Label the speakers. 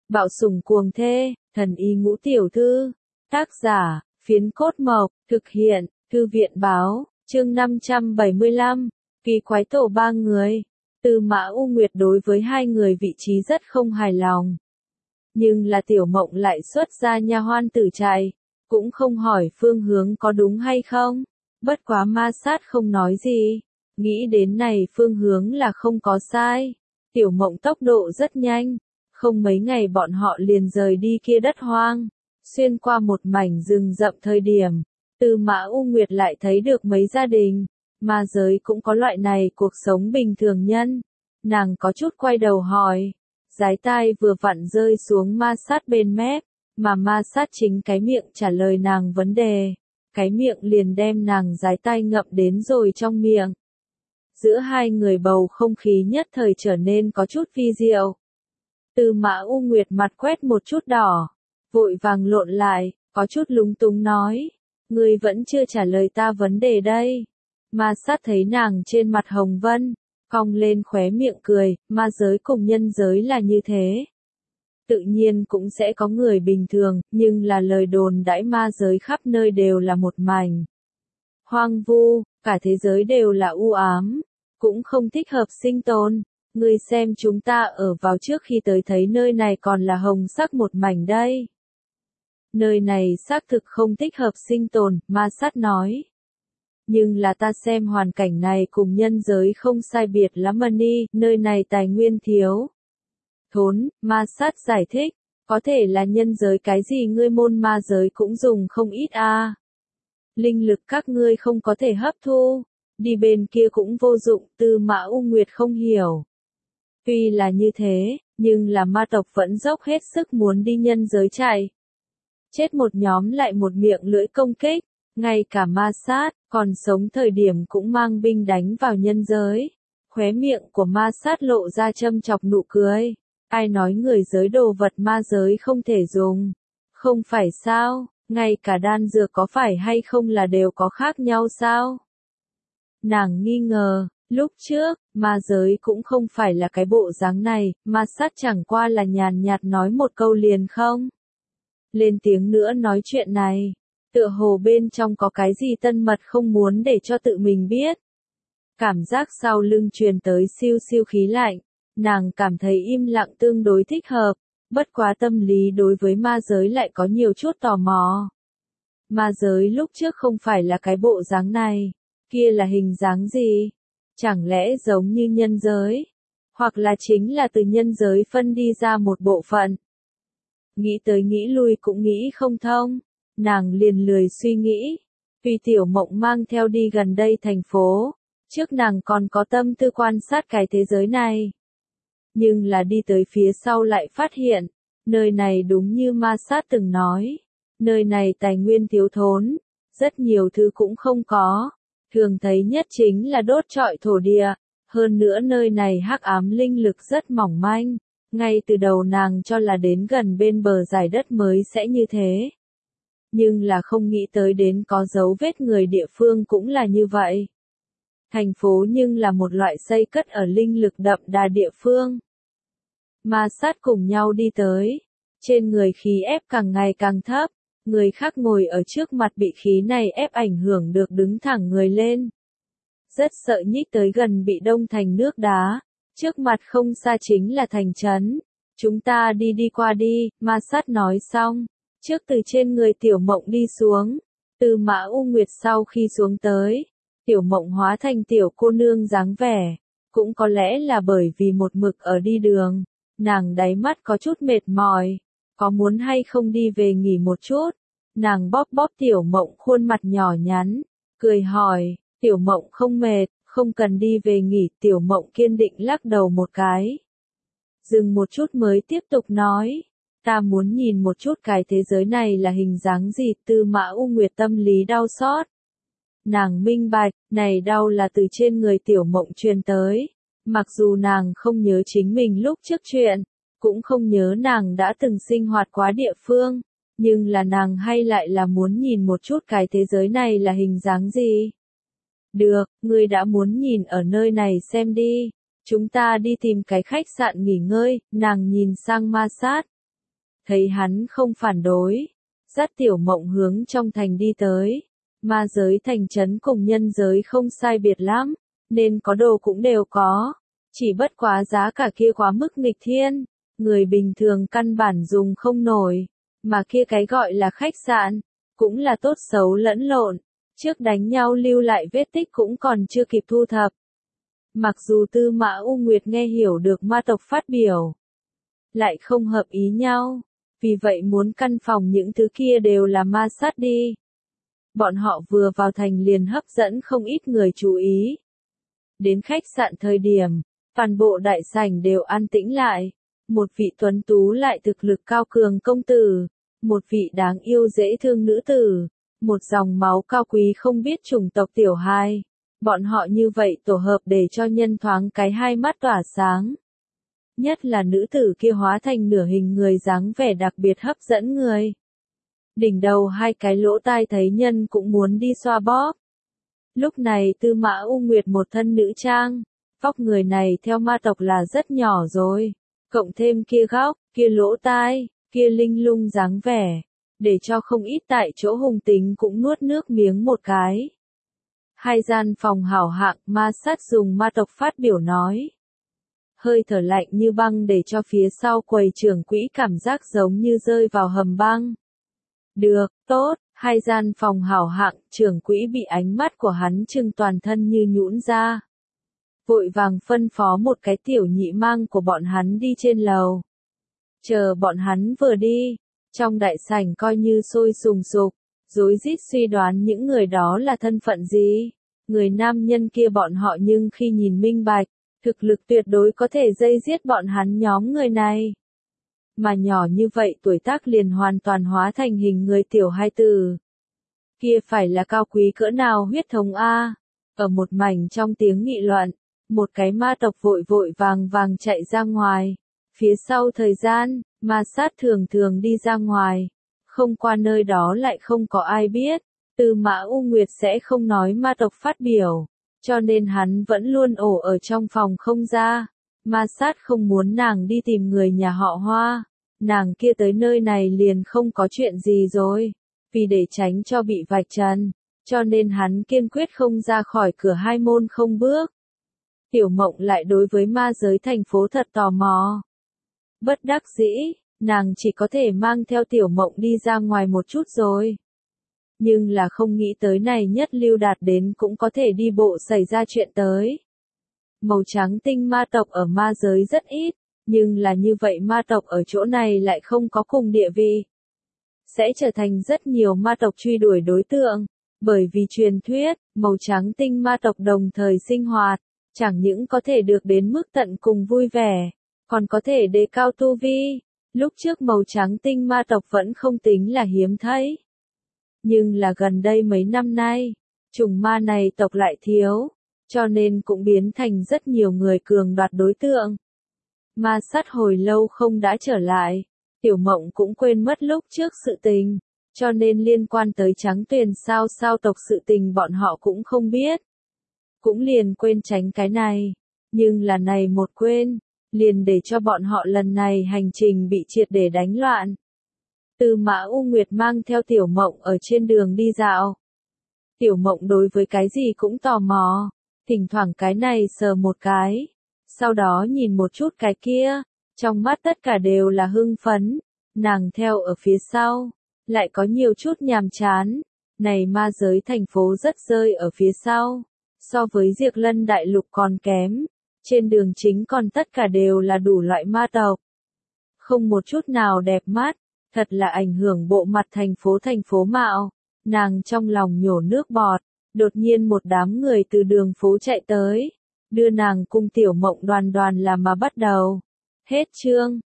Speaker 1: Bạo sủng cuồng thê, thần y ngũ tiểu thư. Tác giả, Phiến Cốt Mộc, thực hiện, Thư viện báo, chương 575, Kỳ quái tổ ba người. Tư Mã U Nguyệt đối với hai người vị trí rất không hài lòng. Nhưng là Tiểu Mộng lại xuất ra nha hoan tử chạy, cũng không hỏi phương hướng có đúng hay không. Bất quá ma sát không nói gì, nghĩ đến này phương hướng là không có sai. Tiểu Mộng tốc độ rất nhanh, không mấy ngày bọn họ liền rời đi kia đất hoang, xuyên qua một mảnh rừng rậm thời điểm. Tư Mã U Nguyệt lại thấy được mấy gia đình, ma giới cũng có loại này cuộc sống bình thường nhân. Nàng có chút quay đầu hỏi, dái tai vừa vặn rơi xuống ma sát bên mép, mà ma sát chính cái miệng trả lời nàng vấn đề. Cái miệng liền đem nàng dái tai ngậm đến rồi trong miệng. Giữa hai người bầu không khí nhất thời trở nên có chút vi diệu. Tư Mã U Nguyệt mặt quét một chút đỏ, vội vàng lộn lại, có chút lúng túng nói, ngươi vẫn chưa trả lời ta vấn đề đây. Ma sát thấy nàng trên mặt hồng vân, cong lên khóe miệng cười, ma giới cùng nhân giới là như thế. Tự nhiên cũng sẽ có người bình thường, nhưng là lời đồn đãi ma giới khắp nơi đều là một mảnh hoang vu, cả thế giới đều là u ám, cũng không thích hợp sinh tồn. Ngươi xem chúng ta ở vào trước khi tới thấy nơi này còn là hồng sắc một mảnh đây. Nơi này xác thực không thích hợp sinh tồn, ma sát nói. Nhưng là ta xem hoàn cảnh này cùng nhân giới không sai biệt lắm đi, nơi này tài nguyên thiếu thốn, ma sát giải thích, có thể là nhân giới cái gì ngươi môn ma giới cũng dùng không ít a. Linh lực các ngươi không có thể hấp thu, đi bên kia cũng vô dụng. Tư Mã U Nguyệt không hiểu. Tuy là như thế, nhưng là ma tộc vẫn dốc hết sức muốn đi nhân giới chạy. Chết một nhóm lại một miệng lưỡi công kích, ngay cả ma sát, còn sống thời điểm cũng mang binh đánh vào nhân giới. Khóe miệng của ma sát lộ ra châm chọc nụ cười. Ai nói người giới đồ vật ma giới không thể dùng? Không phải sao, ngay cả đan dược có phải hay không là đều có khác nhau sao? Nàng nghi ngờ, lúc trước, ma giới cũng không phải là cái bộ dáng này, ma sát chẳng qua là nhàn nhạt nói một câu liền không lên tiếng nữa nói chuyện này. Tựa hồ bên trong có cái gì tân mật không muốn để cho tự mình biết. Cảm giác sau lưng truyền tới siêu siêu khí lạnh, nàng cảm thấy im lặng tương đối thích hợp, bất quá tâm lý đối với ma giới lại có nhiều chút tò mò. Ma giới lúc trước không phải là cái bộ dáng này, kia là hình dáng gì? Chẳng lẽ giống như nhân giới? Hoặc là chính là từ nhân giới phân đi ra một bộ phận? Nghĩ tới nghĩ lui cũng nghĩ không thông, nàng liền lười suy nghĩ. Vì Tiểu Mộng mang theo đi gần đây thành phố, trước nàng còn có tâm tư quan sát cái thế giới này. Nhưng là đi tới phía sau lại phát hiện, nơi này đúng như ma sát từng nói. Nơi này tài nguyên thiếu thốn, rất nhiều thứ cũng không có. Thường thấy nhất chính là đốt trọi thổ địa, hơn nữa nơi này hắc ám linh lực rất mỏng manh. Ngay từ đầu nàng cho là đến gần bên bờ giải đất mới sẽ như thế. Nhưng là không nghĩ tới đến có dấu vết người địa phương cũng là như vậy. Thành phố nhưng là một loại xây cất ở linh lực đậm đà địa phương. Ma sát cùng nhau đi tới. Trên người khí ép càng ngày càng thấp. Người khác ngồi ở trước mặt bị khí này ép ảnh hưởng được đứng thẳng người lên. Rất sợ nhích tới gần bị đông thành nước đá. Trước mặt không xa chính là thành trấn. Chúng ta đi qua đi, ma sát nói xong. Trước từ trên người Tiểu Mộng đi xuống. Tư Mã U Nguyệt sau khi xuống tới. Tiểu Mộng hóa thành tiểu cô nương dáng vẻ. Cũng có lẽ là bởi vì một mực ở đi đường. Nàng đáy mắt có chút mệt mỏi. Có muốn hay không đi về nghỉ một chút? Nàng bóp bóp Tiểu Mộng khuôn mặt nhỏ nhắn. Cười hỏi, Tiểu Mộng không mệt, không cần đi về nghỉ. Tiểu Mộng kiên định lắc đầu một cái. Dừng một chút mới tiếp tục nói. Ta muốn nhìn một chút cái thế giới này là hình dáng gì. Tư Mã U Nguyệt tâm lý đau xót. Nàng minh bạch, này đau là từ trên người Tiểu Mộng truyền tới. Mặc dù nàng không nhớ chính mình lúc trước chuyện, cũng không nhớ nàng đã từng sinh hoạt quá địa phương, nhưng là nàng hay lại là muốn nhìn một chút cái thế giới này là hình dáng gì. Được, ngươi đã muốn nhìn ở nơi này xem đi. Chúng ta đi tìm cái khách sạn nghỉ ngơi. Nàng nhìn sang ma sát. thấy hắn không phản đối, dắt Tiểu Mộng hướng trong thành đi tới. Ma giới thành trấn cùng nhân giới không sai biệt lắm, nên có đồ cũng đều có, chỉ bất quá giá cả kia quá mức nghịch thiên, người bình thường căn bản dùng không nổi, mà kia cái gọi là khách sạn, cũng là tốt xấu lẫn lộn, trước đánh nhau lưu lại vết tích cũng còn chưa kịp thu thập. Mặc dù Tư Mã U Nguyệt nghe hiểu được ma tộc phát biểu, lại không hợp ý nhau, vì vậy muốn căn phòng những thứ kia đều là ma sát đi. Bọn họ vừa vào thành liền hấp dẫn không ít người chú ý. Đến khách sạn thời điểm, toàn bộ đại sảnh đều an tĩnh lại. Một vị tuấn tú lại thực lực cao cường công tử, một vị đáng yêu dễ thương nữ tử, một dòng máu cao quý không biết chủng tộc tiểu hai. Bọn họ như vậy tổ hợp để cho nhân thoáng cái hai mắt tỏa sáng. Nhất là nữ tử kia hóa thành nửa hình người dáng vẻ đặc biệt hấp dẫn người. Đỉnh đầu hai cái lỗ tai thấy nhân cũng muốn đi xoa bóp. Lúc này Tư Mã U Nguyệt một thân nữ trang, vóc người này theo ma tộc là rất nhỏ rồi, cộng thêm kia góc, kia lỗ tai, kia linh lung dáng vẻ, để cho không ít tại chỗ hùng tính cũng nuốt nước miếng một cái. Hai gian phòng hảo hạng ma sát dùng ma tộc phát biểu nói. Hơi thở lạnh như băng để cho phía sau quầy trưởng quỹ cảm giác giống như rơi vào hầm băng. Được, tốt, hai gian phòng hảo hạng, trưởng quỹ bị ánh mắt của hắn trừng toàn thân như nhũn ra. Vội vàng phân phó một cái tiểu nhị mang của bọn hắn đi trên lầu. Chờ bọn hắn vừa đi, trong đại sảnh coi như sôi sùng sục, rối rít suy đoán những người đó là thân phận gì. Người nam nhân kia bọn họ nhưng khi nhìn minh bạch, thực lực tuyệt đối có thể dây giết bọn hắn nhóm người này. Mà nhỏ như vậy tuổi tác liền hoàn toàn hóa thành hình người tiểu hai tử. Kia phải là cao quý cỡ nào huyết thống A. Ở một mảnh trong tiếng nghị luận, một cái ma tộc vội vội vàng vàng chạy ra ngoài. Phía sau thời gian, ma sát thường thường đi ra ngoài. Không qua nơi đó lại không có ai biết. Tư Mã U Nguyệt sẽ không nói ma tộc phát biểu. Cho nên hắn vẫn luôn ổ ở trong phòng không ra. Ma sát không muốn nàng đi tìm người nhà họ Hoa. Nàng kia tới nơi này liền không có chuyện gì rồi. Vì để tránh cho bị vạch trần, cho nên hắn kiên quyết không ra khỏi cửa hai môn không bước. Tiểu Mộng lại đối với ma giới thành phố thật tò mò. Bất đắc dĩ, nàng chỉ có thể mang theo Tiểu Mộng đi ra ngoài một chút rồi. Nhưng là không nghĩ tới này nhất lưu đạt đến cũng có thể đi bộ xảy ra chuyện tới. Màu trắng tinh ma tộc ở ma giới rất ít, nhưng là như vậy ma tộc ở chỗ này lại không có cùng địa vị. Sẽ trở thành rất nhiều ma tộc truy đuổi đối tượng, bởi vì truyền thuyết, màu trắng tinh ma tộc đồng thời sinh hoạt, chẳng những có thể được đến mức tận cùng vui vẻ, còn có thể đề cao tu vi. Lúc trước màu trắng tinh ma tộc vẫn không tính là hiếm thấy. Nhưng là gần đây mấy năm nay, chủng ma này tộc lại thiếu, cho nên cũng biến thành rất nhiều người cường đoạt đối tượng. Ma sát hồi lâu không đã trở lại, Tiểu Mộng cũng quên mất lúc trước sự tình, cho nên liên quan tới Trắng Tuyền sao tộc sự tình bọn họ cũng không biết. Cũng liền quên tránh cái này, nhưng là này một quên, liền để cho bọn họ lần này hành trình bị triệt để đánh loạn. Tư Mã U Nguyệt mang theo Tiểu Mộng ở trên đường đi dạo. Tiểu Mộng đối với cái gì cũng tò mò, thỉnh thoảng cái này sờ một cái, sau đó nhìn một chút cái kia, trong mắt tất cả đều là hưng phấn, nàng theo ở phía sau, lại có nhiều chút nhàm chán, này ma giới thành phố rất rơi ở phía sau, so với Diệp Lân đại lục còn kém, trên đường chính còn tất cả đều là đủ loại ma tộc. Không một chút nào đẹp mắt, thật là ảnh hưởng bộ mặt thành phố mạo, nàng trong lòng nhổ nước bọt, đột nhiên một đám người từ đường phố chạy tới, đưa nàng cùng Tiểu Mộng đoàn đoàn làm mà bắt đầu. Hết chương.